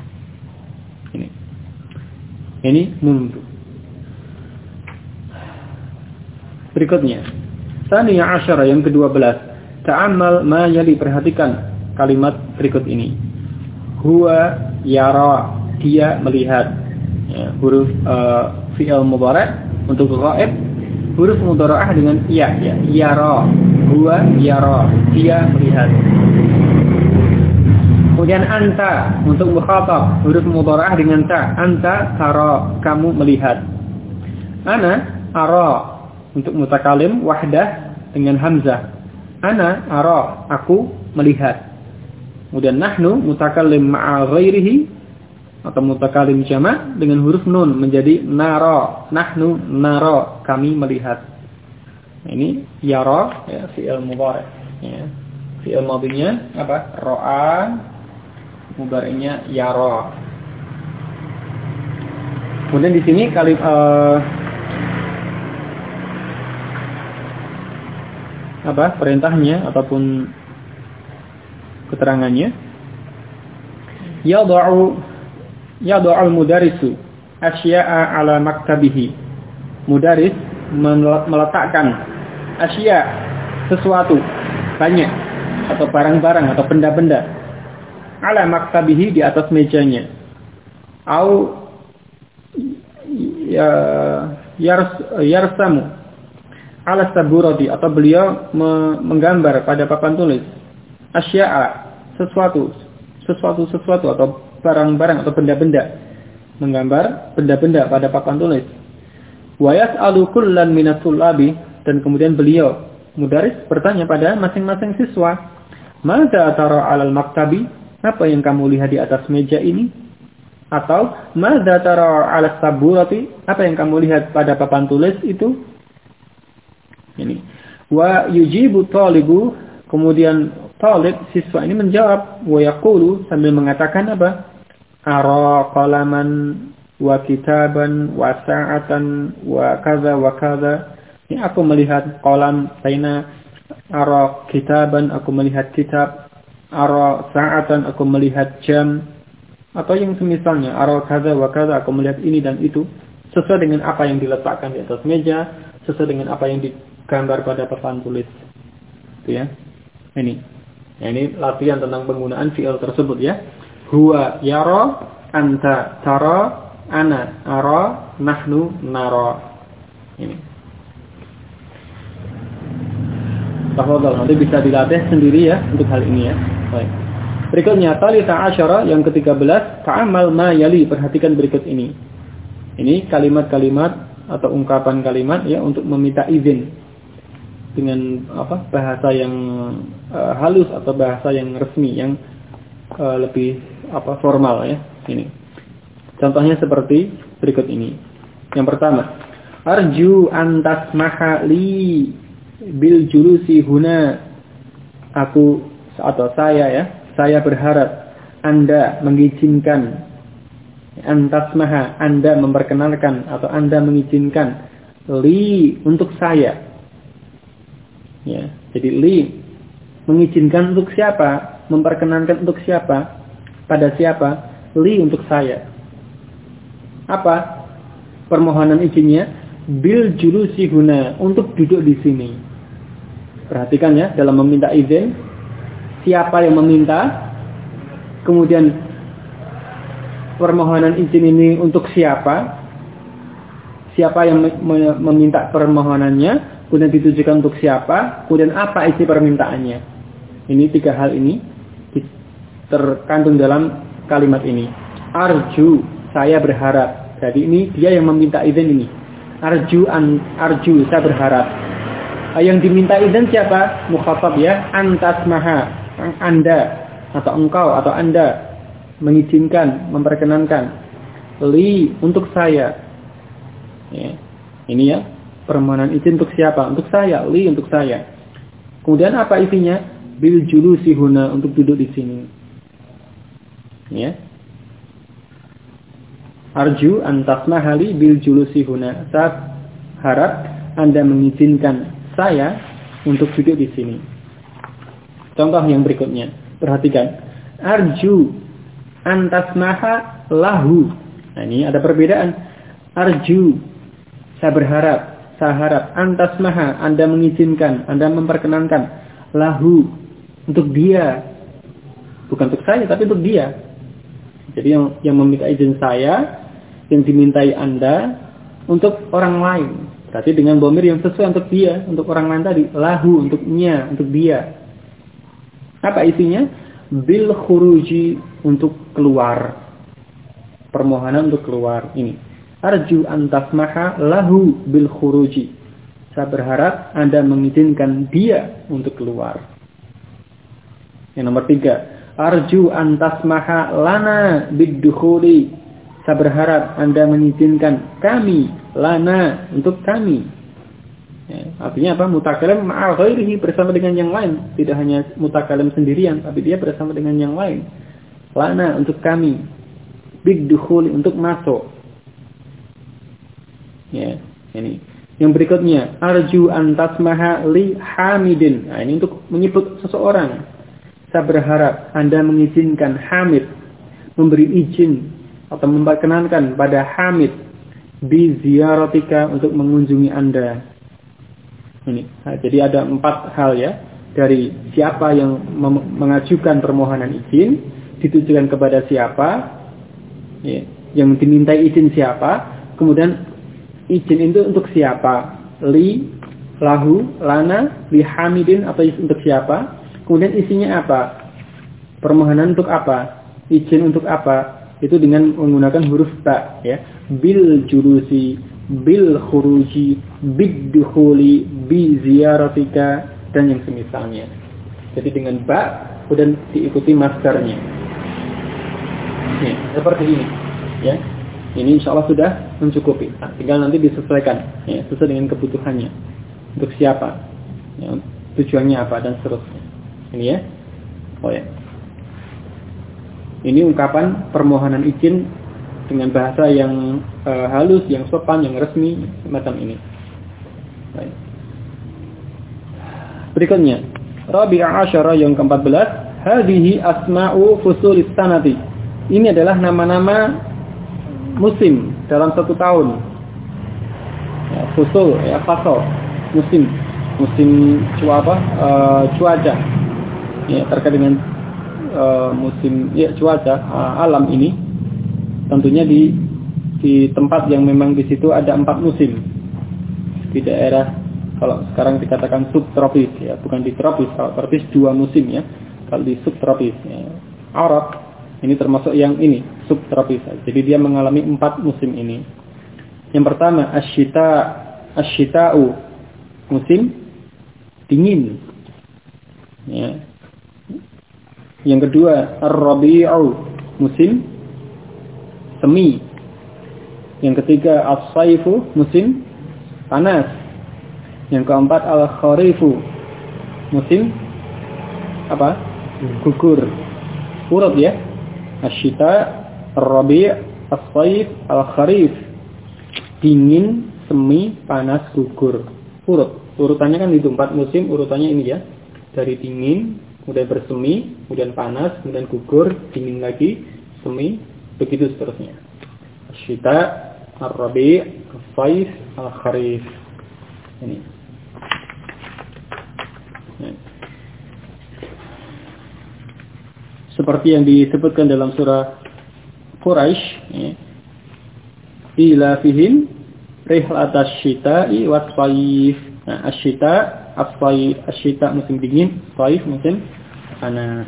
Ini mundu. Berikutnya Tsaniya asyara yang ke-12. Ta'ammal ma yali, perhatikan kalimat berikut ini. Huwa yara, dia melihat. Ya, huruf fi'il mudhari' untuk ghaib, huruf mudhara'ah dengan ya, yara. Huwa yara, dia melihat. Kemudian anta untuk mukhatab, huruf mudhara'ah dengan ta. Anta tara, kamu melihat. Ana ara untuk mutakalim wahdah dengan hamzah. Ana ara, aku melihat. Kemudian nahnu mutakalim ma'a ghairihi atau mutakalim jama' dengan huruf nun menjadi nara. Nahnu nara, kami melihat. Ini yara ya, fi'il mudhari'. Ya. Fi'il madhinya apa? Ra'a, mudhari'nya yara. Kemudian di sini perintahnya ataupun keterangannya, yad'u al-mudarisu asya'a ala maktabihi. Mudaris meletakkan asya, sesuatu banyak atau barang-barang atau benda-benda, ala maktabihi, di atas mejanya. Au yarsamu ala saburati, atau beliau menggambar pada papan tulis. Asya'a, sesuatu atau barang-barang atau benda-benda. menggambar benda-benda pada papan tulis. Wa yas'alu kullan minat tullabi, dan kemudian beliau mudaris bertanya pada masing-masing siswa, "Madza tara 'alal maktabi?" Apa yang kamu lihat di atas meja ini? Atau madza tara 'alas saburati? Apa yang kamu lihat pada papan tulis itu? Ini. Wa yujibu talibu, kemudian talib siswa ini menjawab, wa yaqulu sambil mengatakan apa? Ara qalaman wa kitaban wa sa'atan wa kaza wa kaza. Ini aku melihat kolam, pena, ara kitaban, aku melihat kitab, ara sa'atan, aku melihat jam, atau yang semisalnya, ara kaza wa kaza, aku melihat ini dan itu, sesuai dengan apa yang diletakkan di atas meja, sesuai dengan apa yang digambar pada papan tulis. Itu ya. Ini latihan tentang penggunaan fi'il tersebut ya. Huwa yara, anta tara, ana ara, nahnu nara. Ini. Nanti bisa dilatih sendiri ya untuk hal ini ya. Baik. Berikutnya talitha asyara yang ke-13, ta'amal ma yali, perhatikan berikut ini. Ini kalimat-kalimat atau ungkapan kalimat ya untuk meminta izin dengan bahasa yang halus atau bahasa yang resmi yang lebih formal ya. Ini. Contohnya seperti berikut ini. Yang pertama, arju an tasmaha li bil julusi huna, aku atau saya berharap Anda mengizinkan, antasmaha, Anda memperkenalkan atau Anda mengizinkan, li untuk saya. Ya, jadi li mengizinkan untuk siapa? Memperkenankan untuk siapa? Pada siapa? Li untuk saya. Apa permohonan izinnya? Bil julusi huna, untuk duduk di sini. Perhatikan ya, dalam meminta izin, siapa yang meminta, kemudian permohonan izin ini untuk siapa, siapa yang meminta permohonannya, kemudian ditujukan untuk siapa, kemudian apa isi permintaannya. Ini tiga hal ini terkandung dalam kalimat ini. Arju, saya berharap. Jadi ini dia yang meminta izin ini. Arju, saya berharap. Yang diminta izin siapa? Mukhatab ya. Antasmaha, Anda atau engkau atau Anda mengizinkan, memperkenankan. Li, untuk saya. Ya. Ini ya, permohonan izin untuk siapa? Untuk saya. Li, untuk saya. Kemudian apa isinya? Bil julusi huna, untuk duduk di sini. Ya. Arju antasmaha li bil julusi huna. Saya harap Anda mengizinkan saya untuk duduk di sini. Contoh yang berikutnya, perhatikan. Arju antasmaha lahu. Nah, ini ada perbedaan. Arju, saya berharap, saya harap. Antasmaha, Anda mengizinkan, Anda memperkenankan. Lahu, untuk dia. Bukan untuk saya, tapi untuk dia. Jadi yang meminta izin saya, yang dimintai Anda, untuk orang lain. Berarti dengan dhamir yang sesuai untuk dia, untuk orang lain tadi. Lahu, untuknya, untuk dia. Apa isinya? Bil khuruji, untuk keluar. Permohonan untuk keluar. Ini. Arju antasmaha lahu bil khuruji. Saya berharap Anda mengizinkan dia untuk keluar. Yang nomor 3. Arju antasmaha lana bid-dukhuli. Saya berharap Anda mengizinkan kami, lana, untuk kami. Ya, artinya apa? Mutakalim ma'al ghairihi, bersama dengan yang lain. Tidak hanya mutakalim sendirian, tapi dia bersama dengan yang lain. Lana, untuk kami. Bid-dukhuli, untuk masuk. Ya, ini. Yang berikutnya, arju antasmaha li hamidin. Nah, ini untuk menyebut seseorang. Saya berharap Anda mengizinkan Hamid, memberi izin atau memperkenankan pada Hamid bi ziyaratika, untuk mengunjungi Anda. Ini. Nah, jadi ada 4 hal ya, dari siapa yang mengajukan permohonan izin, ditujukan kepada siapa, ya, yang dimintai izin siapa, kemudian izin itu untuk siapa, li, lahu, lana, li hamidin, atau untuk siapa. Kemudian isinya apa? Permohonan untuk apa? Izin untuk apa? itu dengan menggunakan huruf ba ya. Bil julusi, bil khuruji, bid dukhuli, bi ziyaratika dan yang semisalnya. Jadi dengan ba kemudian diikuti masdarnya. Nih, seperti ini ya. Ini insya Allah sudah mencukupi. Nah, tinggal nanti disesuaikan ya, sesuai dengan kebutuhannya. Untuk siapa? Ya, tujuannya apa dan seterusnya. Ini ya. Oh ya. Ini ungkapan permohonan izin dengan bahasa yang halus, yang sopan, yang resmi, semacam ini. Baik. Berikutnya, Rabi'a Asyara yang ke-14, hadhihi asma'u fusulis sanati. Ini adalah nama-nama musim dalam satu tahun. Ya, fusul, ya, fasal, musim cuaca. Ya, terkait dengan musim ya cuaca alam ini tentunya di tempat yang memang di situ ada 4 musim. Di daerah kalau sekarang dikatakan subtropis ya, bukan di tropis. Kalau tropis 2 musim ya. Kalau di subtropis ya. Arab ini termasuk yang ini subtropis. Jadi dia mengalami 4 musim ini. Yang pertama asyita'u, musim dingin. Ya. Yang kedua ar-rabi'u, musim semi. Yang ketiga as-saifu, musim panas. Yang keempat al-kharifu, musim apa? Gugur. Urut ya. Asyita, ar-rabi', as-saif, al-kharif. Dingin, semi, panas, gugur. Urut. Urutannya kan itu 4 musim, urutannya ini ya. Dari dingin, kemudian bersemi, kemudian panas, kemudian gugur, dingin lagi, semi, begitu seterusnya. Asyita, ar-rabi', as-saif, al-kharif. Ini. Ya. Seperti yang disebutkan dalam surah Quraisy, ya. Ila fihim rihlatasy syita'i was-saif. Nah, asyita, as-saif, asyita musim dingin, saif musim panas.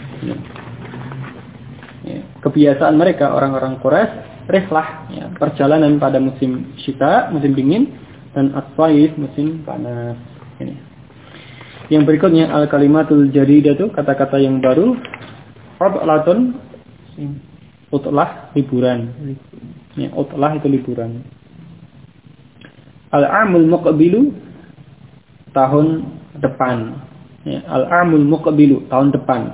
Ya. Kebiasaan mereka orang-orang Quraisy rihlah, ya, perjalanan pada musim syita, musim dingin, dan as-saif musim panas. Ini. Yang berikutnya al-kalimatul jadidatu, kata-kata yang baru. Utlatun, utlah liburan. Ya, utlah itu liburan. Al-amul muqbilu, tahun depan. Ya, al-amul muqbilu, tahun depan.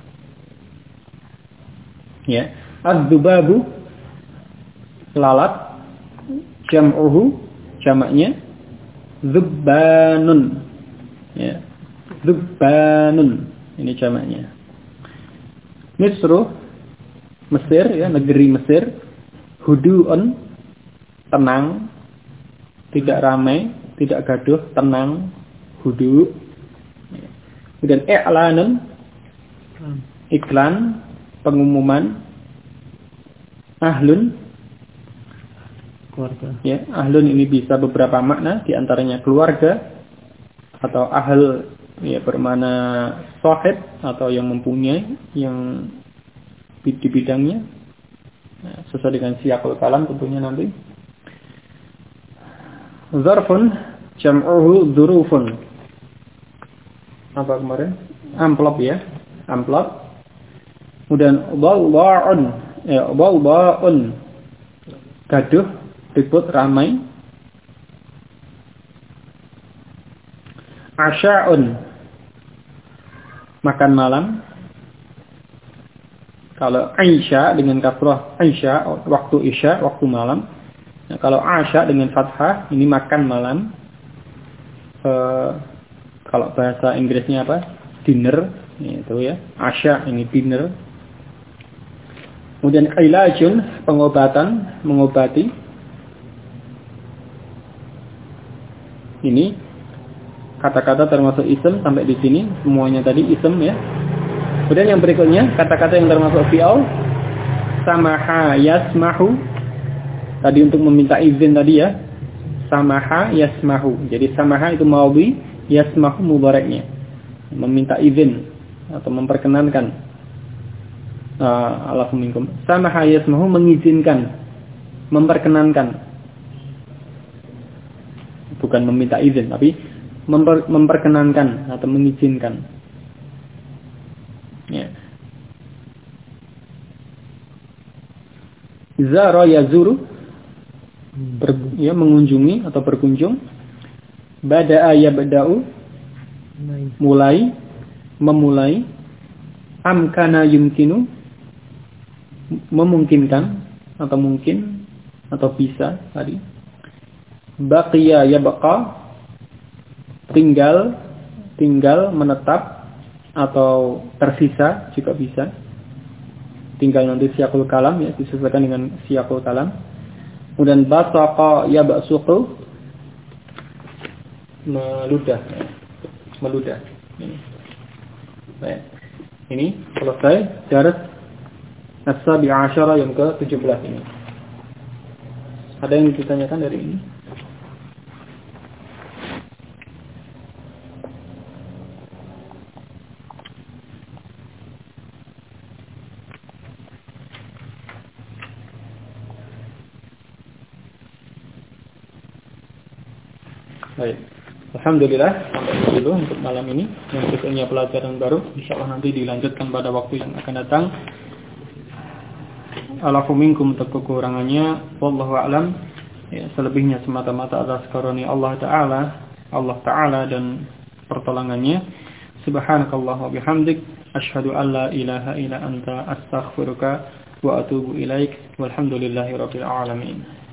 Ya, az-zubabu, lalat, jam'uhu, jamaknya zubbanun. Ya, zubbanun, ini jamaknya. Misru, Mesir ya, negeri Mesir. Hudu'un, tenang, tidak ramai, tidak gaduh, tenang, hudu. Kemudian i'lanun, iklan, pengumuman. Ahlun, keluarga. Ya, ahlun ini bisa beberapa makna, di antaranya keluarga atau ahl ya bermakna sahib atau yang mempunyai, yang di bidangnya. Nah, sesuai dengan siyaqul kalam tentunya nanti. Zarfun, jam'uhu dzurufun. Apa kemarin? Amplop ya, amplop. Kemudian dhawa'un, ya dhawa'un. Gaduh, ribut, ramai. Asya'un, makan malam. Kalau Aisha dengan kasrah Aisha, waktu isya, waktu malam. Nah, kalau Asya dengan fathah, ini makan malam. Kalau bahasa Inggrisnya apa? Dinner, itu ya. Asya ini dinner. Kemudian ilajun, pengobatan, mengobati. Ini kata-kata termasuk ism sampai di sini, semuanya tadi ism ya. Kemudian yang berikutnya, kata-kata yang termasuk fi'al, samaha yasmahu. Tadi untuk meminta izin tadi ya. Samaha yasmahu. Jadi samaha itu madhi, yasmahu mudhari'nya. Meminta izin atau memperkenankan. Alafu minkum. Samaha yasmahu, mengizinkan, memperkenankan. Bukan meminta izin, tapi memperkenankan atau mengizinkan. Ya. Zara yazuru, mengunjungi atau berkunjung. Bada'a yabda'u, memulai. Amkana yumkinu, memungkinkan atau mungkin atau bisa tadi. Baqiya yabqa, tinggal menetap atau tersisa juga bisa. Tinggal nanti siyaqul kalam, ya, disesuaikan dengan siyaqul kalam. Kemudian basaqa yabsuqu, meludah. Ini. Baik. Ini selesai daras as-sabi' asyara yang ke-17 ini. Ada yang ditanyakan dari ini? Baik. Alhamdulillah, sampai dulu untuk malam ini. Yang berikutnya pelajaran baru, insyaallah nanti dilanjutkan pada waktu yang akan datang. Alafu minkum, untuk kekurangannya wallahu a'lam. Ya, selebihnya semata-mata atas karunia Allah Ta'ala dan pertolongannya. Subhanakallah wa bihamdik, asyhadu an la ilaha illa anta, astaghfiruka wa atubu ilaik. Walhamdulillahirabbil alamin.